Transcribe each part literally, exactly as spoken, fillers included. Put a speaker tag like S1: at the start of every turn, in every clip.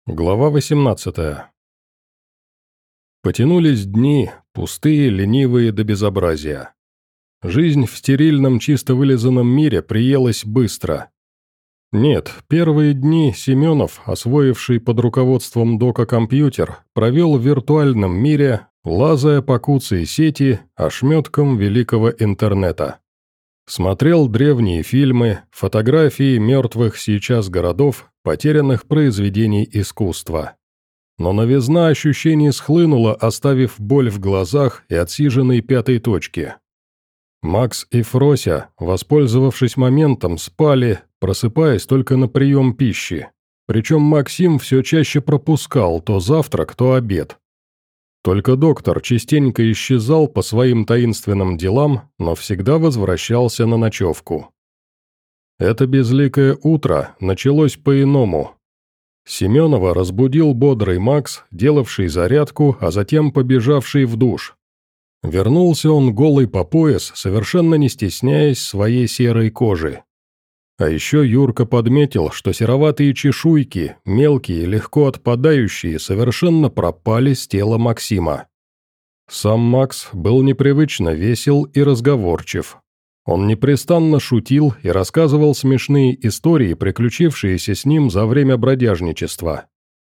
S1: Глава восемнадцатая. Потянулись дни, пустые, ленивые до безобразия. Жизнь в стерильном, чисто вылизанном мире приелась быстро. Нет, первые дни Семенов, освоивший под руководством дока компьютер, провел в виртуальном мире, лазая по куцей сети ошметкам великого интернета. Смотрел древние фильмы, фотографии мертвых сейчас городов, потерянных произведений искусства. Но новизна ощущений схлынула, оставив боль в глазах и отсиженной пятой точки. Макс и Фрося, воспользовавшись моментом, спали, просыпаясь только на прием пищи. Причем Максим все чаще пропускал то завтрак, то обед. Только доктор частенько исчезал по своим таинственным делам, но всегда возвращался на ночевку. Это безликое утро началось по-иному. Семенова разбудил бодрый Макс, делавший зарядку, а затем побежавший в душ. Вернулся он голый по пояс, совершенно не стесняясь своей серой кожи. А еще Юрка подметил, что сероватые чешуйки, мелкие, легко отпадающие, совершенно пропали с тела Максима. Сам Макс был непривычно весел и разговорчив. Он непрестанно шутил и рассказывал смешные истории, приключившиеся с ним за время бродяжничества.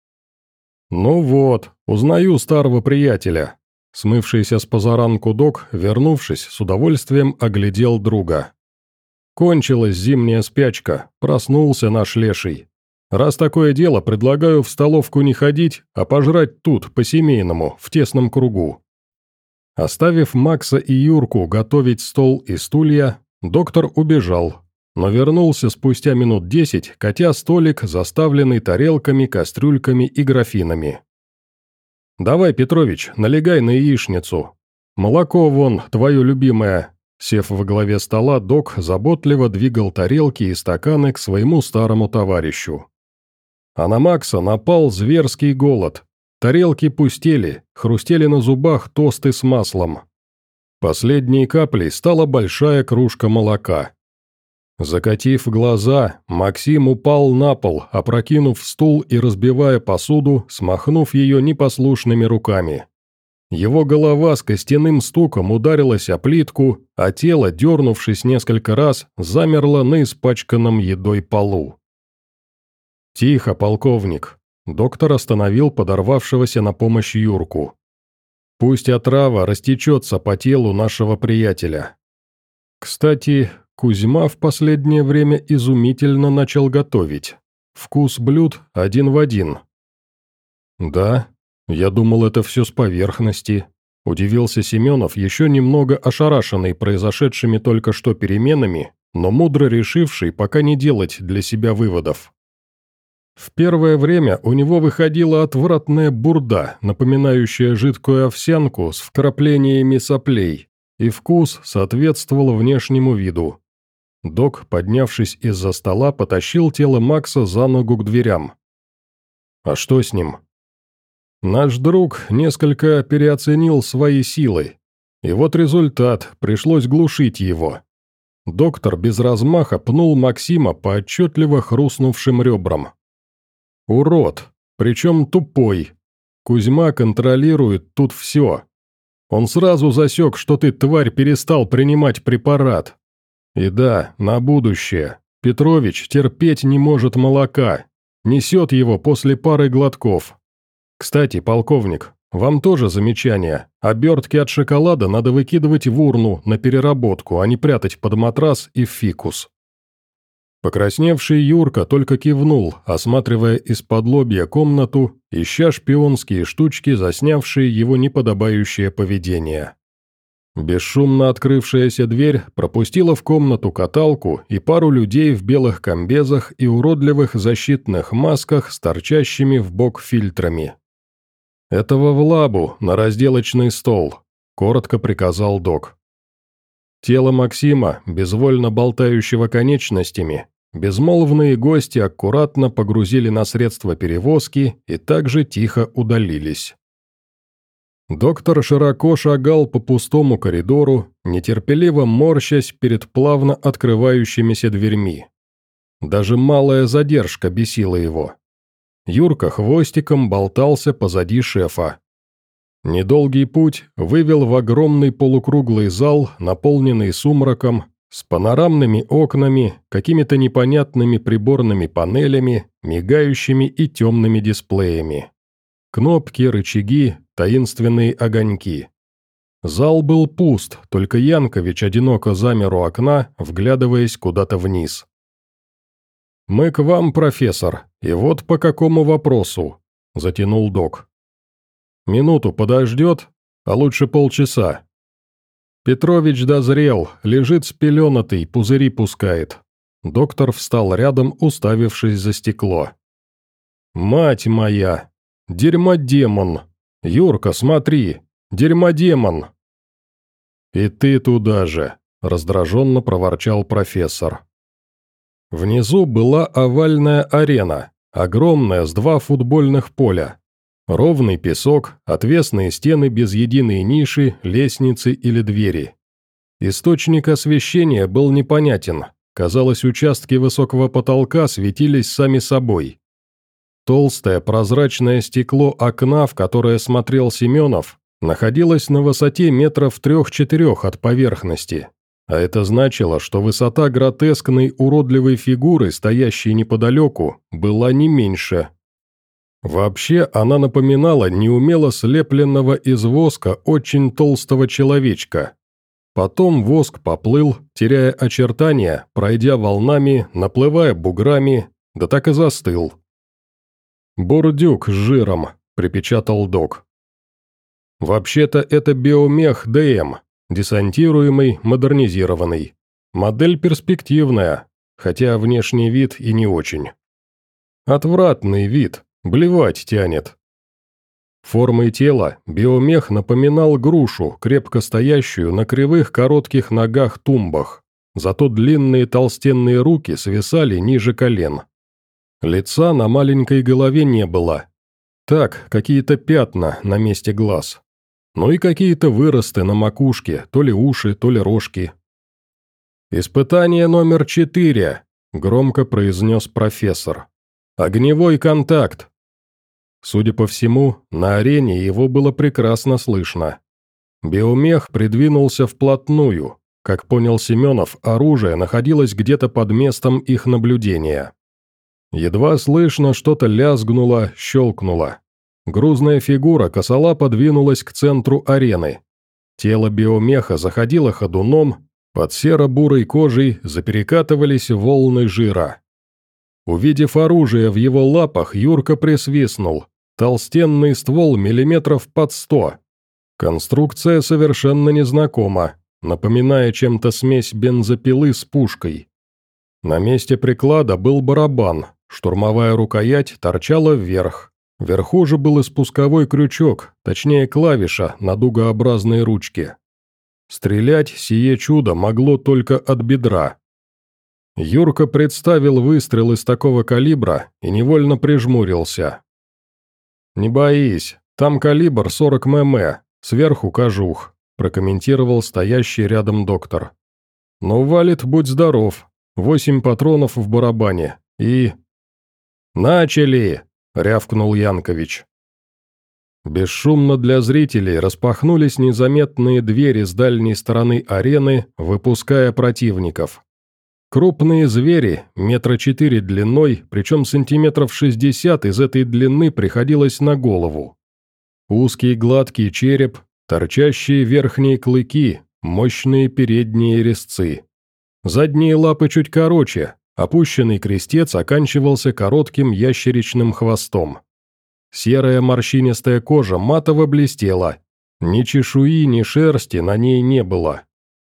S1: «Ну вот, узнаю старого приятеля», — смывшийся с позаранку док, вернувшись, с удовольствием оглядел друга. «Кончилась зимняя спячка, проснулся наш леший. Раз такое дело, предлагаю в столовку не ходить, а пожрать тут, по-семейному, в тесном кругу». Оставив Макса и Юрку готовить стол и стулья, доктор убежал, но вернулся спустя минут десять, катя столик, заставленный тарелками, кастрюльками и графинами. «Давай, Петрович, налегай на яичницу. Молоко вон, твое любимое». Сев во главе стола, док заботливо двигал тарелки и стаканы к своему старому товарищу. А на Макса напал зверский голод. Тарелки пустели, хрустели на зубах тосты с маслом. Последней каплей стала большая кружка молока. Закатив глаза, Максим упал на пол, опрокинув стул и разбивая посуду, смахнув ее непослушными руками. Его голова с костяным стуком ударилась о плитку, а тело, дернувшись несколько раз, замерло на испачканном едой полу. «Тихо, полковник!» Доктор остановил подорвавшегося на помощь Юрку. «Пусть отрава растечется по телу нашего приятеля. Кстати, Кузьма в последнее время изумительно начал готовить. Вкус блюд один в один». «Да? Я думал, это все с поверхности», – удивился Семенов, еще немного ошарашенный произошедшими только что переменами, но мудро решивший пока не делать для себя выводов. В первое время у него выходила отвратная бурда, напоминающая жидкую овсянку с вкраплениями соплей, и вкус соответствовал внешнему виду. Док, поднявшись из-за стола, потащил тело Макса за ногу к дверям. «А что с ним?» «Наш друг несколько переоценил свои силы, и вот результат, пришлось глушить его». Доктор без размаха пнул Максима по отчетливо хрустнувшим ребрам. «Урод, причем тупой. Кузьма контролирует тут все. Он сразу засек, что ты, тварь, перестал принимать препарат. И да, на будущее. Петрович терпеть не может молока. Несет его после пары глотков. Кстати, полковник, вам тоже замечание. Обертки от шоколада надо выкидывать в урну на переработку, а не прятать под матрас и в фикус». Покрасневший Юрка только кивнул, осматривая из-под лобья комнату, ища шпионские штучки, заснявшие его неподобающее поведение. Бесшумно открывшаяся дверь пропустила в комнату каталку и пару людей в белых комбезах и уродливых защитных масках с торчащими в бок фильтрами. «Этого в лабу, на разделочный стол», – коротко приказал док. Тело Максима, безвольно болтающего конечностями, безмолвные гости аккуратно погрузили на средства перевозки и также тихо удалились. Доктор широко шагал по пустому коридору, нетерпеливо морщась перед плавно открывающимися дверьми. Даже малая задержка бесила его. Юрка хвостиком болтался позади шефа. Недолгий путь вывел в огромный полукруглый зал, наполненный сумраком, с панорамными окнами, какими-то непонятными приборными панелями, мигающими и темными дисплеями. Кнопки, рычаги, таинственные огоньки. Зал был пуст, только Янкович одиноко замер у окна, вглядываясь куда-то вниз. «Мы к вам, профессор, и вот по какому вопросу», – затянул док. «Минуту подождет, а лучше полчаса». Петрович дозрел, лежит спеленатый, пузыри пускает. Доктор встал рядом, уставившись за стекло. «Мать моя! Дерьмодемон! Юрка, смотри! Дерьмодемон!» «И ты туда же!» – раздраженно проворчал профессор. Внизу была овальная арена, огромная, с два футбольных поля. Ровный песок, отвесные стены без единой ниши, лестницы или двери. Источник освещения был непонятен. Казалось, участки высокого потолка светились сами собой. Толстое прозрачное стекло окна, в которое смотрел Семенов, находилось на высоте метров трех-четырех от поверхности. А это значило, что высота гротескной уродливой фигуры, стоящей неподалеку, была не меньше. Вообще, она напоминала неумело слепленного из воска очень толстого человечка. Потом воск поплыл, теряя очертания, пройдя волнами, наплывая буграми, да так и застыл. «Бурдюк с жиром», – припечатал док. «Вообще-то это биомех ДМ, десантируемый, модернизированный. Модель перспективная, хотя внешний вид и не очень. Отвратный вид. Блевать тянет». Формой тела биомех напоминал грушу, крепко стоящую на кривых коротких ногах-тумбах, зато длинные толстенные руки свисали ниже колен. Лица на маленькой голове не было. Так, какие-то пятна на месте глаз. Ну и какие-то выросты на макушке, то ли уши, то ли рожки. «Испытание номер четыре», – громко произнес профессор. «Огневой контакт». Судя по всему, на арене его было прекрасно слышно. Биомех придвинулся вплотную. Как понял Семенов, оружие находилось где-то под местом их наблюдения. Едва слышно что-то лязгнуло, щелкнуло. Грузная фигура косолапо двинулась к центру арены. Тело биомеха заходило ходуном, под серо-бурой кожей заперекатывались волны жира. Увидев оружие в его лапах, Юрка присвистнул. Толстенный ствол миллиметров под сто. Конструкция совершенно незнакома, напоминая чем-то смесь бензопилы с пушкой. На месте приклада был барабан, штурмовая рукоять торчала вверх. Вверху же был и спусковой крючок, точнее клавиша на дугообразной ручке. Стрелять сие чудо могло только от бедра. Юрка представил выстрел из такого калибра и невольно прижмурился. «Не боись, там калибр сорок мм, сверху кожух», прокомментировал стоящий рядом доктор. «Но валит, будь здоров, восемь патронов в барабане и...» «Начали!» – рявкнул Янкович. Бесшумно для зрителей распахнулись незаметные двери с дальней стороны арены, выпуская противников. Крупные звери, метра четыре длиной, причем сантиметров шестьдесят из этой длины приходилось на голову. Узкий гладкий череп, торчащие верхние клыки, мощные передние резцы. Задние лапы чуть короче, опущенный крестец оканчивался коротким ящеричным хвостом. Серая морщинистая кожа матово блестела, ни чешуи, ни шерсти на ней не было.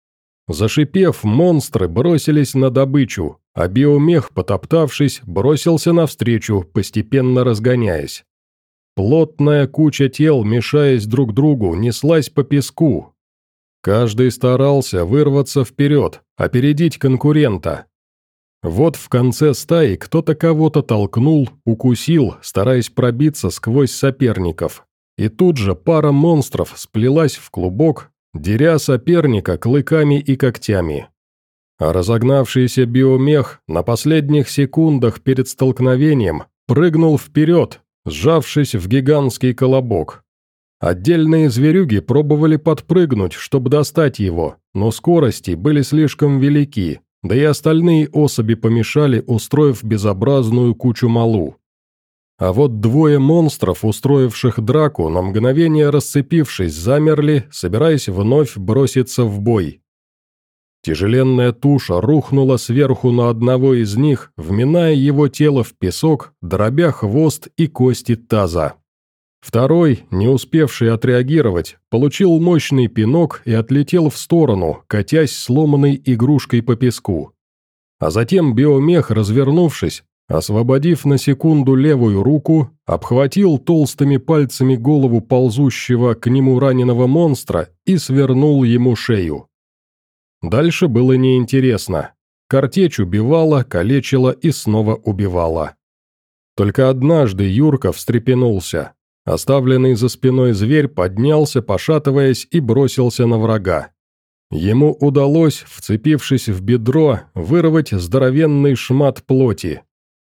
S1: Зашипев, монстры бросились на добычу, а биомех, потоптавшись, бросился навстречу, постепенно разгоняясь. Плотная куча тел, мешаясь друг другу, неслась по песку. Каждый старался вырваться вперед, опередить конкурента. Вот в конце стаи кто-то кого-то толкнул, укусил, стараясь пробиться сквозь соперников. И тут же пара монстров сплелась в клубок, деря соперника клыками и когтями. А разогнавшийся биомех на последних секундах перед столкновением прыгнул вперед, сжавшись в гигантский колобок. Отдельные зверюги пробовали подпрыгнуть, чтобы достать его, но скорости были слишком велики, да и остальные особи помешали, устроив безобразную кучу малу. А вот двое монстров, устроивших драку, на мгновение расцепившись, замерли, собираясь вновь броситься в бой. Тяжеленная туша рухнула сверху на одного из них, вминая его тело в песок, дробя хвост и кости таза. Второй, не успевший отреагировать, получил мощный пинок и отлетел в сторону, катясь сломанной игрушкой по песку. А затем биомех, развернувшись, освободив на секунду левую руку, обхватил толстыми пальцами голову ползущего к нему раненого монстра и свернул ему шею. Дальше было неинтересно. Картечь убивала, калечила и снова убивала. Только однажды Юрка встрепенулся. Оставленный за спиной зверь поднялся, пошатываясь, и бросился на врага. Ему удалось, вцепившись в бедро, вырвать здоровенный шмат плоти.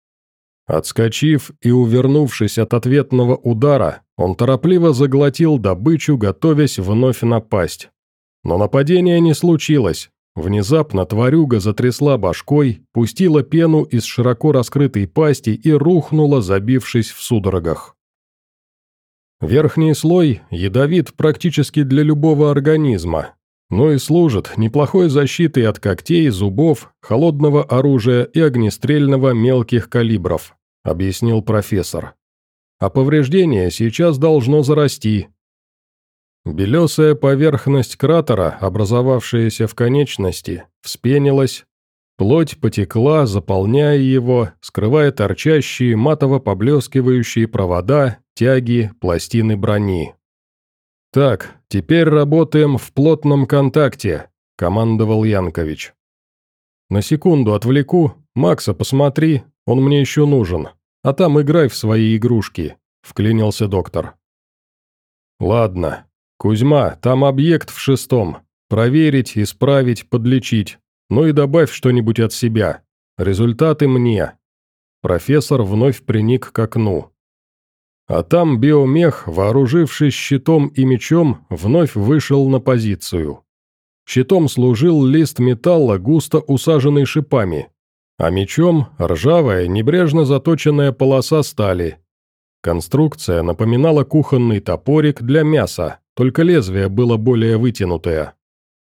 S1: Отскочив и увернувшись от ответного удара, он торопливо заглотил добычу, готовясь вновь напасть. Но нападения не случилось. Внезапно тварюга затрясла башкой, пустила пену из широко раскрытой пасти и рухнула, забившись в судорогах. Верхний слой ядовит практически для любого организма, но и служит неплохой защитой от когтей, зубов, холодного оружия и огнестрельного мелких калибров, объяснил профессор. А повреждение сейчас должно зарасти. Белесая поверхность кратера, образовавшаяся в конечности, вспенилась, плоть потекла, заполняя его, скрывая торчащие матово-поблескивающие провода, тяги, пластины брони. «Так, теперь работаем в плотном контакте», — командовал Янкович. «На секунду отвлеку. Макса, посмотри, он мне еще нужен. А там играй в свои игрушки», — вклинился доктор. «Ладно. Кузьма, там объект в шестом. Проверить, исправить, подлечить. Ну и добавь что-нибудь от себя. Результаты мне». Профессор вновь приник к окну. А там биомех, вооружившись щитом и мечом, вновь вышел на позицию. Щитом служил лист металла, густо усаженный шипами, а мечом – ржавая, небрежно заточенная полоса стали. Конструкция напоминала кухонный топорик для мяса, только лезвие было более вытянутое.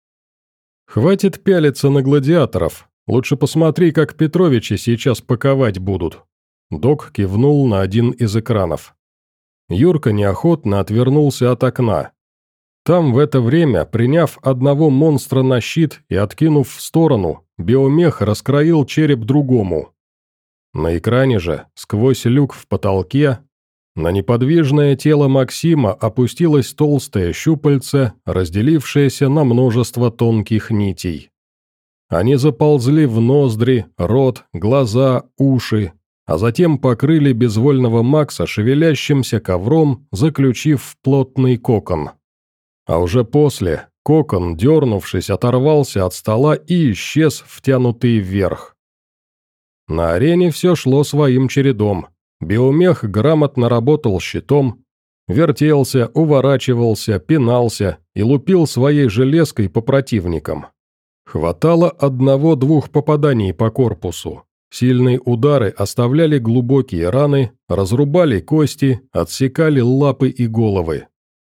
S1: «Хватит пялиться на гладиаторов, лучше посмотри, как Петровичи сейчас паковать будут». Док кивнул на один из экранов. Юрка неохотно отвернулся от окна. Там в это время, приняв одного монстра на щит и откинув в сторону, биомех раскроил череп другому. На экране же, сквозь люк в потолке, на неподвижное тело Максима опустилось толстое щупальце, разделившееся на множество тонких нитей. Они заползли в ноздри, рот, глаза, уши, а затем покрыли безвольного Макса шевелящимся ковром, заключив в плотный кокон. А уже после кокон, дернувшись, оторвался от стола и исчез, втянутый вверх. На арене все шло своим чередом. Биомех грамотно работал щитом, вертелся, уворачивался, пинался и лупил своей железкой по противникам. Хватало одного-двух попаданий по корпусу. Сильные удары оставляли глубокие раны, разрубали кости, отсекали лапы и головы.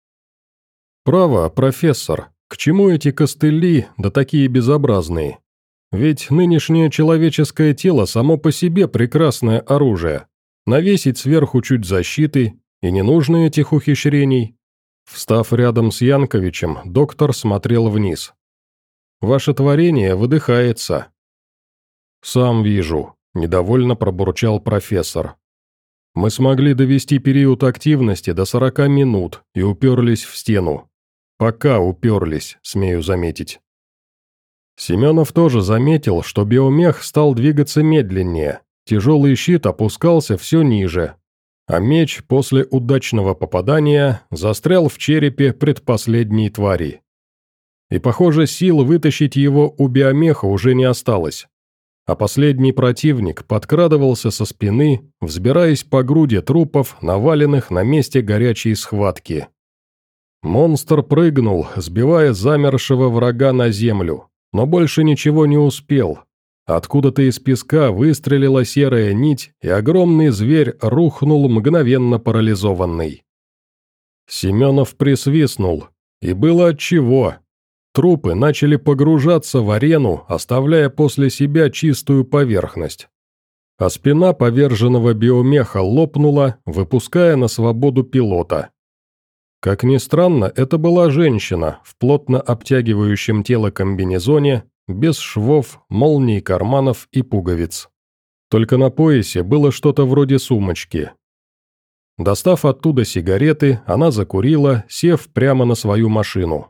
S1: «Право, профессор, к чему эти костыли, да такие безобразные? Ведь нынешнее человеческое тело само по себе прекрасное оружие. Навесить сверху чуть защиты, и не нужно этих ухищрений». Встав рядом с Янковичем, доктор смотрел вниз. «Ваше творение выдыхается». «Сам вижу», – недовольно пробурчал профессор. «Мы смогли довести период активности до сорока минут и уперлись в стену. Пока уперлись, смею заметить». Семенов тоже заметил, что биомех стал двигаться медленнее, тяжелый щит опускался все ниже, а меч после удачного попадания застрял в черепе предпоследней твари. И, похоже, сил вытащить его у биомеха уже не осталось. а последний противник подкрадывался со спины, взбираясь по груди трупов, наваленных на месте горячей схватки. Монстр прыгнул, сбивая замершего врага на землю, но больше ничего не успел. Откуда-то из песка выстрелила серая нить, и огромный зверь рухнул мгновенно парализованный. Семенов присвистнул, и было отчего. Трупы начали погружаться в арену, оставляя после себя чистую поверхность. А спина поверженного биомеха лопнула, выпуская на свободу пилота. Как ни странно, это была женщина в плотно обтягивающем тело комбинезоне, без швов, молний, карманов и пуговиц. Только на поясе было что-то вроде сумочки. Достав оттуда сигареты, она закурила, сев прямо на свою машину.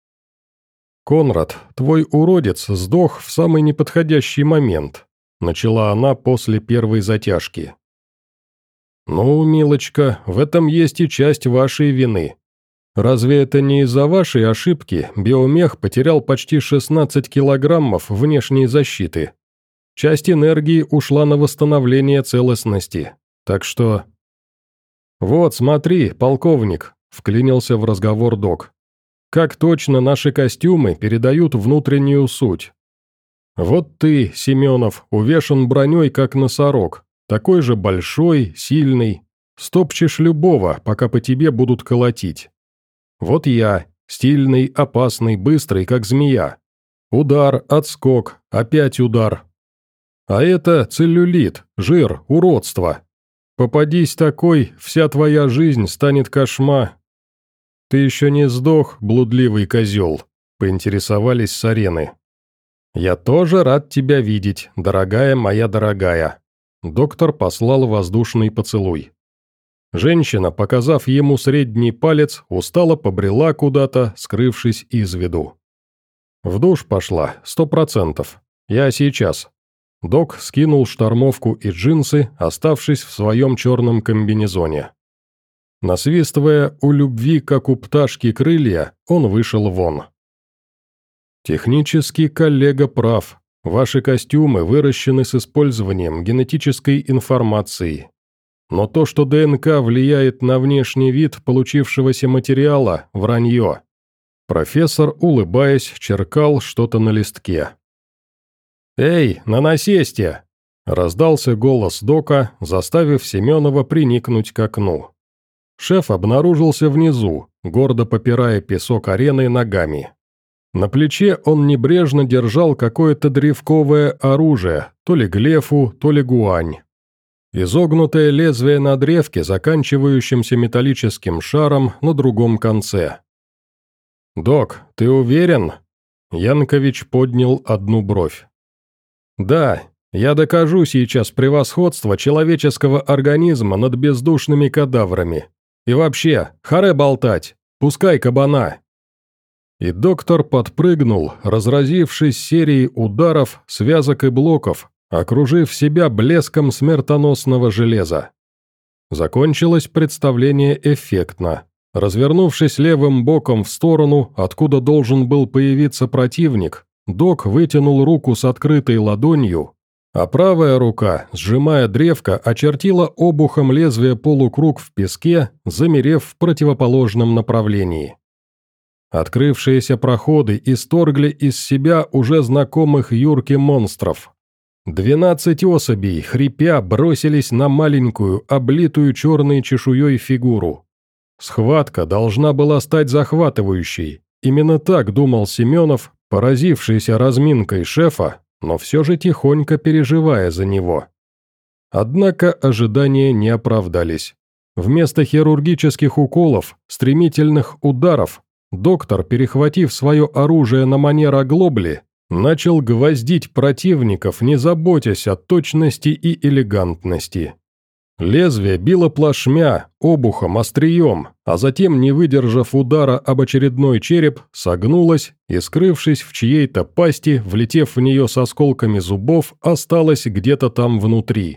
S1: «Конрад, твой уродец сдох в самый неподходящий момент», начала она после первой затяжки. «Ну, милочка, в этом есть и часть вашей вины. Разве это не из-за вашей ошибки биомех потерял почти шестнадцать килограммов внешней защиты? Часть энергии ушла на восстановление целостности, так что...» «Вот, смотри, полковник», — вклинился в разговор док. «Как точно наши костюмы передают внутреннюю суть. Вот ты, Семенов, увешан броней, как носорог, такой же большой, сильный, стопчешь любого, пока по тебе будут колотить. Вот я, стильный, опасный, быстрый, как змея. Удар, отскок, опять удар. А это целлюлит, жир, уродство. Попадись такой, вся твоя жизнь станет кошма». «Ты еще не сдох, блудливый козел», — поинтересовались с арены. «Я тоже рад тебя видеть, дорогая моя дорогая». Доктор послал воздушный поцелуй. Женщина, показав ему средний палец, устало побрела куда-то, скрывшись из виду. «В душ пошла, сто процентов. Я сейчас». Док скинул штормовку и джинсы, оставшись в своем черном комбинезоне. Насвистывая «У любви, как у пташки крылья», он вышел вон. «Технически коллега прав. Ваши костюмы выращены с использованием генетической информации. Но то, что ДНК влияет на внешний вид получившегося материала – вранье». Профессор, улыбаясь, черкал что-то на листке. «Эй, на насесте!» – раздался голос дока, заставив Семенова приникнуть к окну. Шеф обнаружился внизу, гордо попирая песок арены ногами. На плече он небрежно держал какое-то древковое оружие, то ли глефу, то ли гуань. Изогнутое лезвие на древке, заканчивающимся металлическим шаром на другом конце. «Док, ты уверен?» Янкович поднял одну бровь. «Да, я докажу сейчас превосходство человеческого организма над бездушными кадаврами. И вообще, харе болтать, пускай кабана». И доктор подпрыгнул, разразившись серией ударов, связок и блоков, окружив себя блеском смертоносного железа. Закончилось представление эффектно. Развернувшись левым боком в сторону, откуда должен был появиться противник, док вытянул руку с открытой ладонью, а правая рука, сжимая древко, очертила обухом лезвия полукруг в песке, замерев в противоположном направлении. Открывшиеся проходы исторгли из себя уже знакомых Юрке монстров. Двенадцать особей, хрипя, бросились на маленькую, облитую черной чешуей фигуру. Схватка должна была стать захватывающей. Именно так думал Семенов, поразившийся разминкой шефа, но все же тихонько переживая за него. Однако ожидания не оправдались. Вместо хирургических уколов, стремительных ударов, доктор, перехватив свое оружие на манер оглобли, начал гвоздить противников, не заботясь о точности и элегантности. Лезвие било плашмя, обухом, острием, а затем, не выдержав удара об очередной череп, согнулось и, скрывшись в чьей-то пасти, влетев в нее с осколками зубов, осталось где-то там внутри.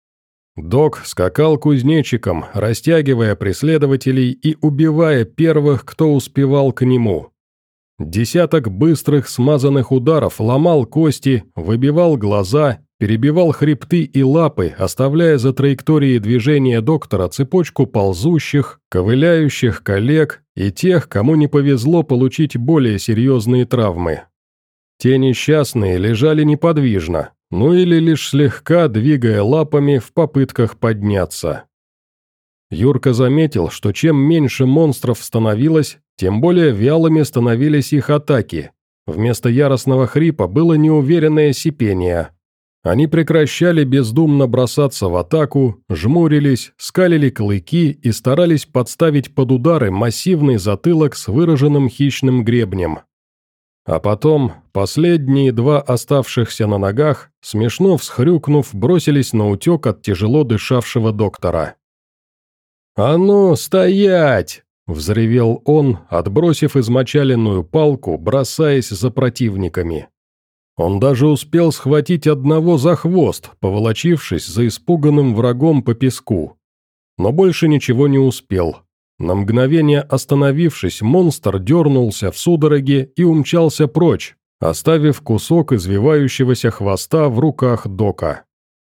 S1: Док скакал кузнечиком, растягивая преследователей и убивая первых, кто успевал к нему. Десяток быстрых смазанных ударов ломал кости, выбивал глаза перебивал хребты и лапы, оставляя за траекторией движения доктора цепочку ползущих, ковыляющих коллег и тех, кому не повезло получить более серьезные травмы. Те несчастные лежали неподвижно, ну или лишь слегка двигая лапами в попытках подняться. Юрка заметил, что чем меньше монстров становилось, тем более вялыми становились их атаки. Вместо яростного хрипа было неуверенное сипение. Они прекращали бездумно бросаться в атаку, жмурились, скалили клыки и старались подставить под удары массивный затылок с выраженным хищным гребнем. А потом последние два оставшихся на ногах, смешно всхрюкнув, бросились на утек от тяжело дышавшего доктора. «А ну, стоять!» – взревел он, отбросив измочаленную палку, бросаясь за противниками. Он даже успел схватить одного за хвост, поволочившись за испуганным врагом по песку. Но больше ничего не успел. На мгновение остановившись, монстр дернулся в судороге и умчался прочь, оставив кусок извивающегося хвоста в руках Дока.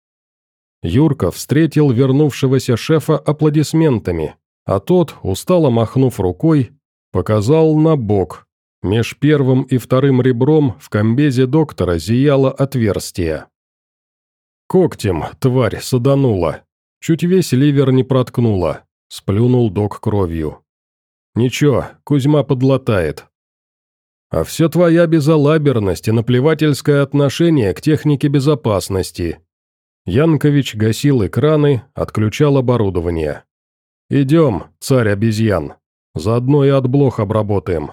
S1: Юрка встретил вернувшегося шефа аплодисментами, а тот, устало махнув рукой, показал на бок. Меж первым и вторым ребром в комбезе доктора зияло отверстие. Когтем тварь саданула, чуть весь ливер не проткнула, сплюнул док кровью. «Ничего, Кузьма подлатает». «А все твоя безалаберность и наплевательское отношение к технике безопасности». Янкович гасил экраны, отключал оборудование. «Идем, царь обезьян, заодно и отблох обработаем».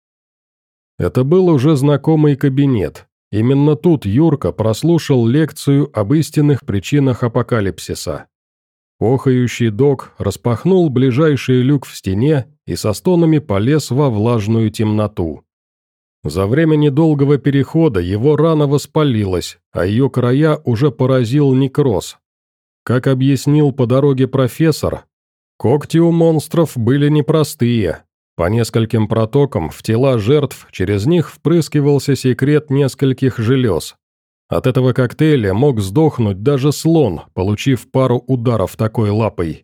S1: Это был уже знакомый кабинет. Именно тут Юрка прослушал лекцию об истинных причинах апокалипсиса. Охающий док распахнул ближайший люк в стене и со стонами полез во влажную темноту. За время недолгого перехода его рана воспалилась, а ее края уже поразил некроз. Как объяснил по дороге профессор, когти у монстров были непростые. По нескольким протокам в тела жертв через них впрыскивался секрет нескольких желез. От этого коктейля мог сдохнуть даже слон, получив пару ударов такой лапой.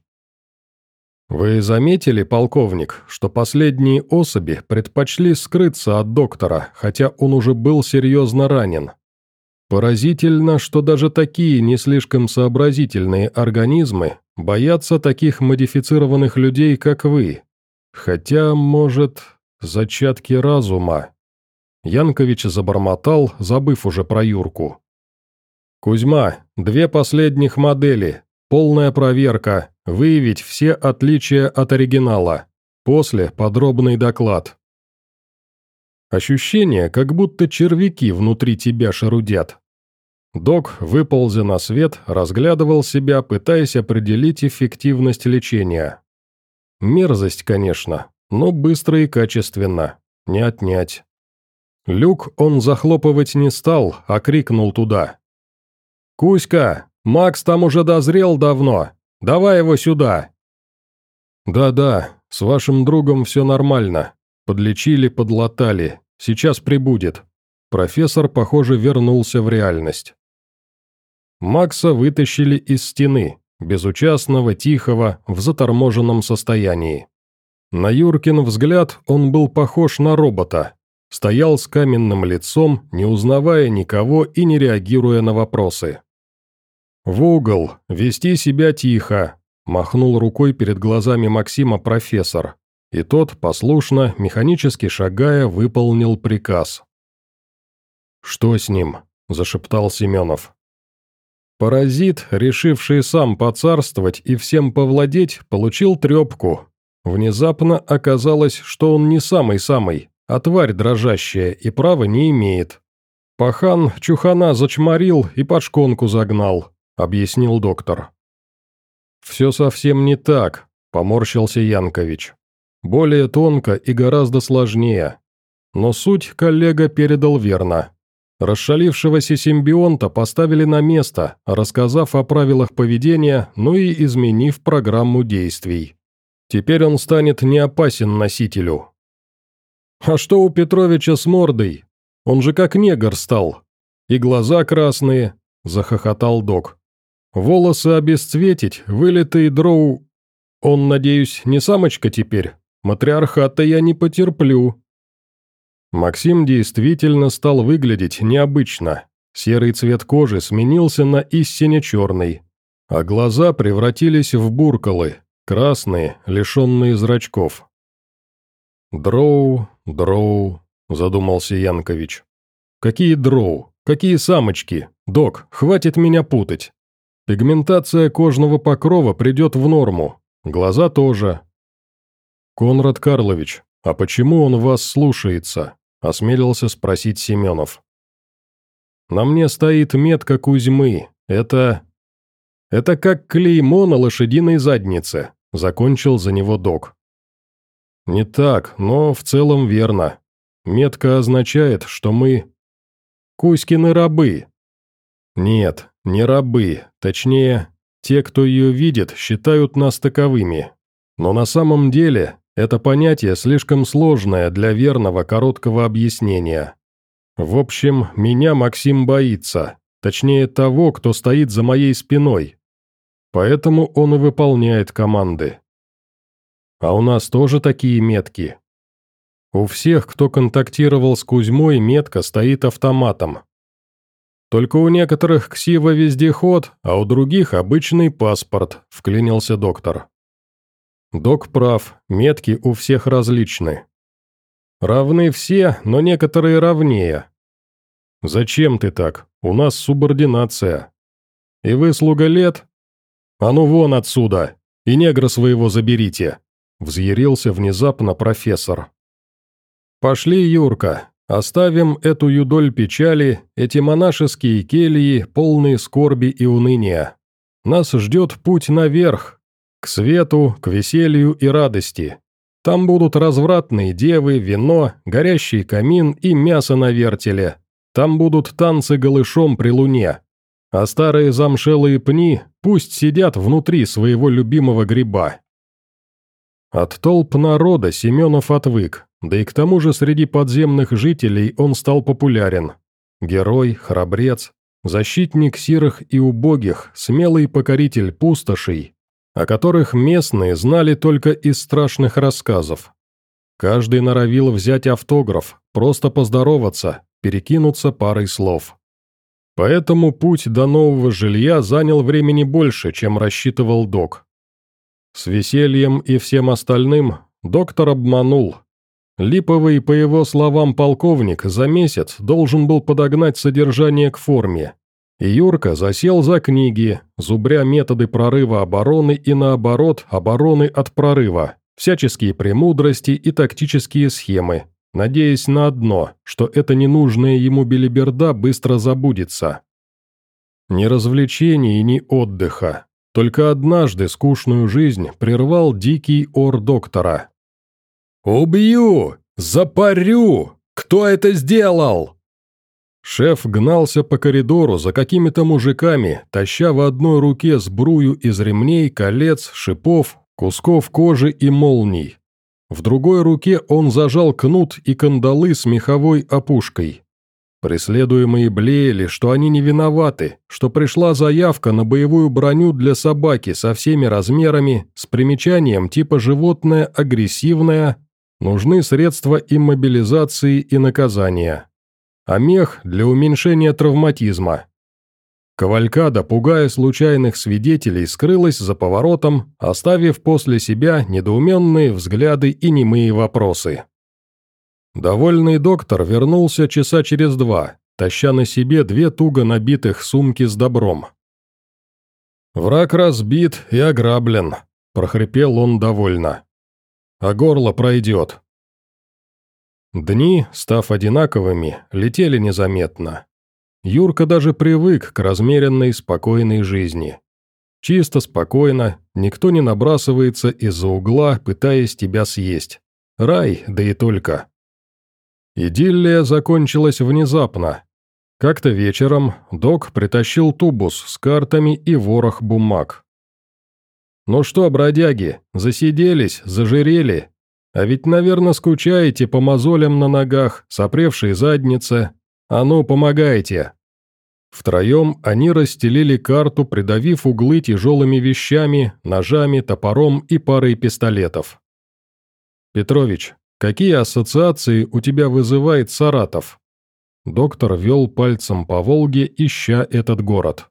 S1: «Вы заметили, полковник, что последние особи предпочли скрыться от доктора, хотя он уже был серьезно ранен? Поразительно, что даже такие не слишком сообразительные организмы боятся таких модифицированных людей, как вы. Хотя, может, зачатки разума». Янкович забормотал, забыв уже про Юрку. «Кузьма, две последних модели, полная проверка, выявить все отличия от оригинала. После подробный доклад». Ощущение, как будто червяки внутри тебя шарудят. Док, выползя на свет, разглядывал себя, пытаясь определить эффективность лечения. Мерзость, конечно, но быстро и качественно, не отнять. Люк он захлопывать не стал, а крикнул туда. «Кузька, Макс там уже дозрел давно, давай его сюда!» «Да-да, с вашим другом все нормально, подлечили, подлатали, сейчас прибудет». Профессор, похоже, вернулся в реальность. Макса вытащили из стены, безучастного, тихого, в заторможенном состоянии. На Юркин взгляд он был похож на робота. Стоял с каменным лицом, не узнавая никого и не реагируя на вопросы. «В угол, вести себя тихо», – махнул рукой перед глазами Максима профессор, и тот, послушно, механически шагая, выполнил приказ. «Что с ним?» – зашептал Семенов. Паразит, решивший сам поцарствовать и всем повладеть, получил трепку. Внезапно оказалось, что он не самый-самый, а тварь дрожащая и права не имеет. Пахан чухана зачморил и под шконку загнал, объяснил доктор. «Все совсем не так», – поморщился Янкович. «Более тонко и гораздо сложнее. Но суть коллега передал верно. Расшалившегося симбионта поставили на место, рассказав о правилах поведения, ну и изменив программу действий. Теперь он станет не опасен носителю». «А что у Петровича с мордой? Он же как негр стал. И глаза красные. захохотал док. «Волосы обесцветить, вылитый дроу... Он, надеюсь, не самочка теперь? Матриархата я не потерплю». Максим действительно стал выглядеть необычно. Серый цвет кожи сменился на истинно черный, а глаза превратились в буркалы, красные, лишенные зрачков. «Дроу, дроу», — задумался Янкович. «Какие дроу? Какие самочки? Док, хватит меня путать. Пигментация кожного покрова придет в норму, глаза тоже». «Конрад Карлович, а почему он вас слушается?» — осмелился спросить Семенов. «На мне стоит метка Кузьмы. Это... это как клеймо на лошадиной заднице», — закончил за него док. «Не так, но в целом верно. Метка означает, что мы... Кузькины рабы». «Нет, не рабы, точнее, те, кто ее видит, считают нас таковыми. Но на самом деле это понятие слишком сложное для верного короткого объяснения. В общем, меня Максим боится, точнее того, кто стоит за моей спиной. Поэтому он и выполняет команды. А у нас тоже такие метки. У всех, кто контактировал с Кузьмой, метка стоит автоматом. Только у некоторых ксива-вездеход, а у других обычный паспорт», — вклинился доктор. Док прав, метки у всех различны. Равны все, но некоторые равнее. «Зачем ты так? У нас субординация. И выслуга лет? А ну вон отсюда, и негра своего заберите», — взъярился внезапно профессор. «Пошли, Юрка, оставим эту юдоль печали, эти монашеские кельи, полные скорби и уныния. Нас ждет путь наверх, к свету, к веселью и радости. Там будут развратные девы, вино, горящий камин и мясо на вертеле. Там будут танцы голышом при луне. А старые замшелые пни пусть сидят внутри своего любимого гриба». От толп народа Семенов отвык, да и к тому же среди подземных жителей он стал популярен. Герой, храбрец, защитник сирых и убогих, смелый покоритель пустошей, о которых местные знали только из страшных рассказов. Каждый норовил взять автограф, просто поздороваться, перекинуться парой слов. Поэтому путь до нового жилья занял времени больше, чем рассчитывал док. С весельем и всем остальным доктор обманул. Липовый, по его словам, полковник за месяц должен был подогнать содержание к форме. И Юрка засел за книги, зубря методы прорыва обороны и, наоборот, обороны от прорыва, всяческие премудрости и тактические схемы, надеясь на одно, что эта ненужная ему белиберда быстро забудется. Ни развлечений, ни отдыха. Только однажды скучную жизнь прервал дикий ор доктора. «Убью! Запарю! Кто это сделал?» Шеф гнался по коридору за какими-то мужиками, таща в одной руке сбрую из ремней, колец, шипов, кусков кожи и молний. В другой руке он зажал кнут и кандалы с меховой опушкой. Преследуемые блеяли, что они не виноваты, что пришла заявка на боевую броню для собаки со всеми размерами, с примечанием типа «животное агрессивное», нужны средства иммобилизации и наказания. А мех для уменьшения травматизма. Кавалькада, пугая случайных свидетелей, скрылась за поворотом, оставив после себя недоуменные взгляды и немые вопросы. Довольный доктор вернулся часа через два, таща на себе две туго набитых сумки с добром. «Враг разбит и ограблен», – прохрипел он довольно. «А горло пройдет». Дни, став одинаковыми, летели незаметно. Юрка даже привык к размеренной, спокойной жизни. Чисто спокойно, никто не набрасывается из-за угла, пытаясь тебя съесть. Рай, да и только. Идиллия закончилась внезапно. Как-то вечером док притащил тубус с картами и ворох бумаг. «Ну что, бродяги, засиделись, зажирели? А ведь, наверное, скучаете по мозолям на ногах, сопревшей заднице. А ну, помогайте!» Втроем они расстелили карту, придавив углы тяжелыми вещами, ножами, топором и парой пистолетов. «Петрович, какие ассоциации у тебя вызывает Саратов?» Доктор вел пальцем по Волге, ища этот город.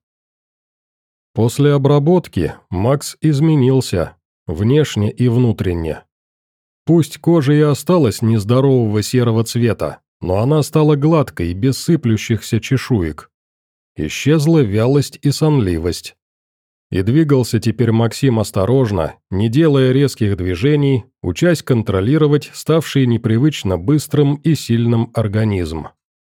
S1: После обработки Макс изменился, внешне и внутренне. Пусть кожа и осталась нездорового серого цвета, но она стала гладкой, без сыплющихся чешуек. Исчезла вялость и сонливость. И двигался теперь Максим осторожно, не делая резких движений, учась контролировать ставший непривычно быстрым и сильным организм.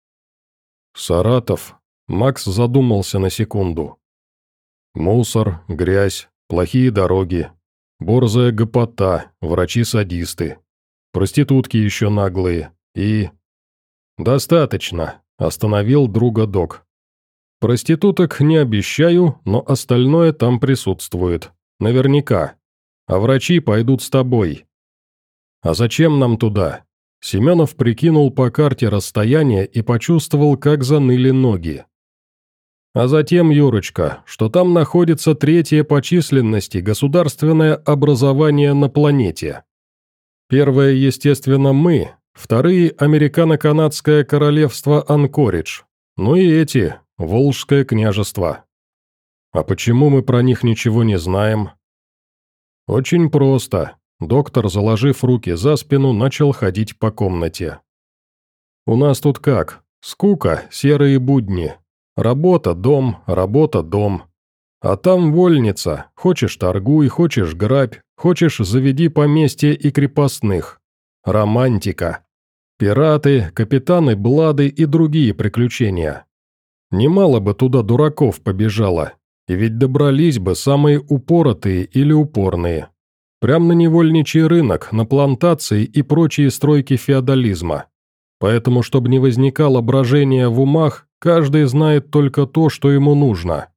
S1: «Саратов», — Макс задумался на секунду. «Мусор, грязь, плохие дороги, борзая гопота, врачи-садисты, проститутки еще наглые и...» «Достаточно», — остановил друга док. «Проституток не обещаю, но остальное там присутствует. Наверняка. А врачи пойдут с тобой». «А зачем нам туда?» Семенов прикинул по карте расстояние и почувствовал, как заныли ноги. «А затем, Юрочка, что там находится третье по численности государственное образование на планете. Первое, естественно, мы, вторые – Американо-Канадское королевство Анкоридж, ну и эти – Волжское княжество. А почему мы про них ничего не знаем?» «Очень просто». Доктор, заложив руки за спину, начал ходить по комнате. «У нас тут как? Скука, серые будни. Работа, дом, работа, дом. А там вольница. Хочешь торгуй, хочешь грабь, хочешь заведи поместье и крепостных. Романтика. Пираты, капитаны Блады и другие приключения. Немало бы туда дураков побежало, и ведь добрались бы самые упоротые или упорные. Прям на невольничий рынок, на плантации и прочие стройки феодализма. Поэтому, чтобы не возникало брожения в умах, каждый знает только то, что ему нужно.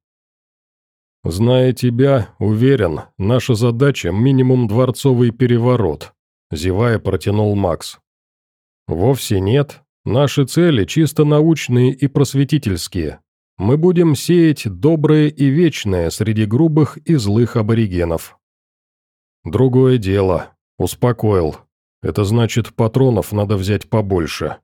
S1: Зная тебя, уверен, наша задача – минимум дворцовый переворот», – зевая протянул Макс. «Вовсе нет. Наши цели чисто научные и просветительские. Мы будем сеять доброе и вечное среди грубых и злых аборигенов». «Другое дело. Успокоил. Это значит, патронов надо взять побольше».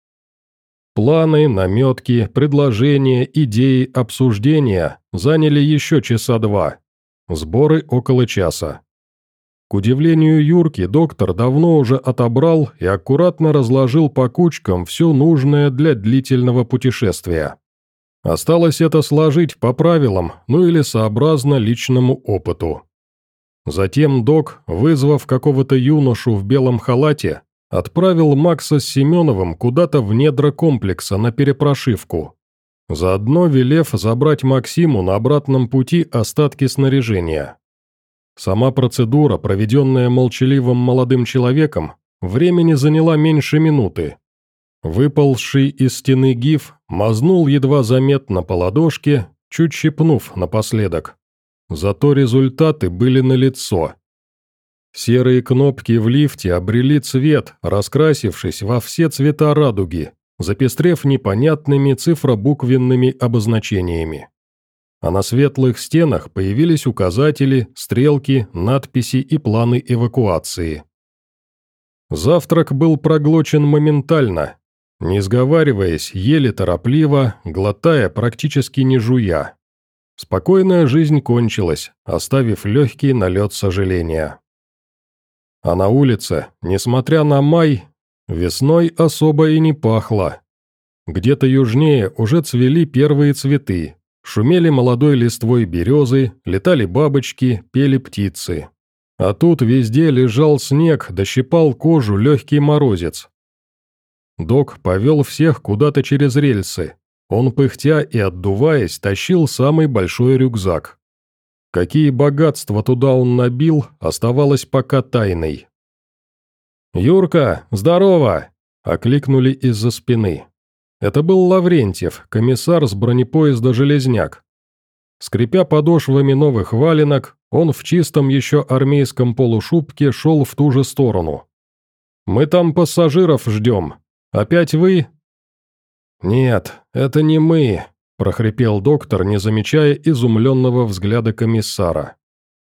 S1: Планы, наметки, предложения, идеи, обсуждения заняли еще часа два. Сборы около часа. К удивлению Юрки, доктор давно уже отобрал и аккуратно разложил по кучкам все нужное для длительного путешествия. Осталось это сложить по правилам, ну или сообразно личному опыту. Затем док, вызвав какого-то юношу в белом халате, отправил Макса с Семеновым куда-то в недра комплекса на перепрошивку, заодно велев забрать Максиму на обратном пути остатки снаряжения. Сама процедура, проведенная молчаливым молодым человеком, времени заняла меньше минуты. Выползший из стены гиф мазнул едва заметно по ладошке, чуть щипнув напоследок. Зато результаты были налицо. Серые кнопки в лифте обрели цвет, раскрасившись во все цвета радуги, запестрев непонятными цифробуквенными обозначениями. А на светлых стенах появились указатели, стрелки, надписи и планы эвакуации. Завтрак был проглочен моментально, не сговариваясь, еле торопливо, глотая практически не жуя. Спокойная жизнь кончилась, оставив легкий налет сожаления. А на улице, несмотря на май, весной особо и не пахло. Где-то южнее уже цвели первые цветы, шумели молодой листвой березы, летали бабочки, пели птицы. А тут везде лежал снег, дощипал кожу легкий морозец. Док повел всех куда-то через рельсы. Он, пыхтя и отдуваясь, тащил самый большой рюкзак. Какие богатства туда он набил, оставалось пока тайной. «Юрка, здорово!» – окликнули из-за спины. Это был Лаврентьев, комиссар с бронепоезда «Железняк». Скрипя подошвами новых валенок, он в чистом еще армейском полушубке шел в ту же сторону. «Мы там пассажиров ждем. Опять вы?» «Нет, это не мы», – прохрипел доктор, не замечая изумленного взгляда комиссара.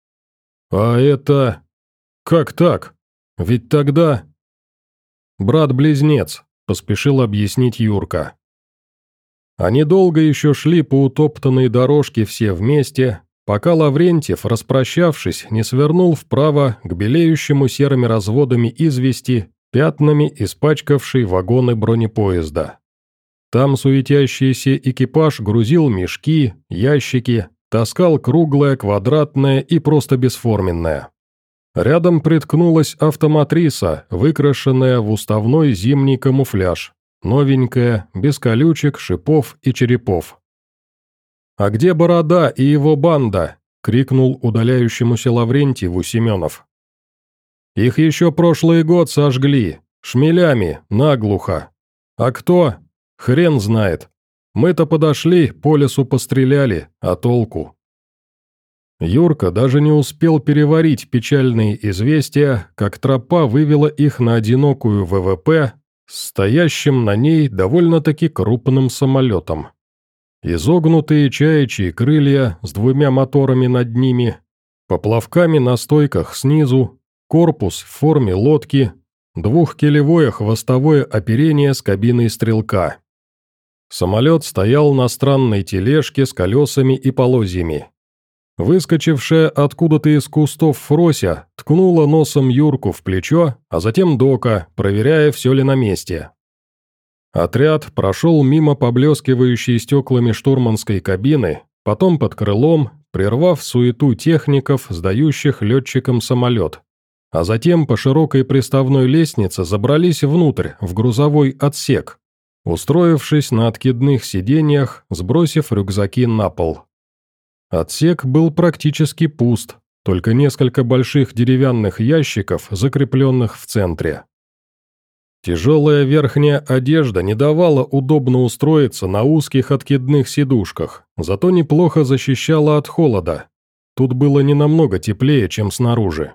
S1: «А это... как так? Ведь тогда...» «Брат-близнец», — поспешил объяснить Юрка. Они долго еще шли по утоптанной дорожке все вместе, пока Лаврентьев, распрощавшись, не свернул вправо к белеющему серыми разводами извести, пятнами испачкавшей вагоны бронепоезда. Там суетящийся экипаж грузил мешки, ящики, таскал круглое, квадратное и просто бесформенное. Рядом приткнулась автоматриса, выкрашенная в уставной зимний камуфляж, новенькая, без колючек, шипов и черепов. «А где Борода и его банда?» — крикнул удаляющемуся Лаврентьеву Семенов. «Их еще прошлый год сожгли, шмелями, наглухо. А кто? Хрен знает. Мы-то подошли, по лесу постреляли, а толку?» Юрка даже не успел переварить печальные известия, как тропа вывела их на одинокую ВВП с стоящим на ней довольно-таки крупным самолетом. Изогнутые чаячьи крылья с двумя моторами над ними, поплавками на стойках снизу, корпус в форме лодки, двухкилевое хвостовое оперение с кабиной стрелка. Самолет стоял на странной тележке с колесами и полозьями. Выскочившая откуда-то из кустов Фрося ткнула носом Юрку в плечо, а затем Дока, проверяя, все ли на месте. Отряд прошел мимо поблескивающей стеклами штурманской кабины, потом под крылом, прервав суету техников, сдающих летчикам самолет, а затем по широкой приставной лестнице забрались внутрь, в грузовой отсек, устроившись на откидных сиденьях, сбросив рюкзаки на пол. Отсек был практически пуст, только несколько больших деревянных ящиков, закрепленных в центре. Тяжелая верхняя одежда не давала удобно устроиться на узких откидных сидушках, зато неплохо защищала от холода. Тут было не намного теплее, чем снаружи.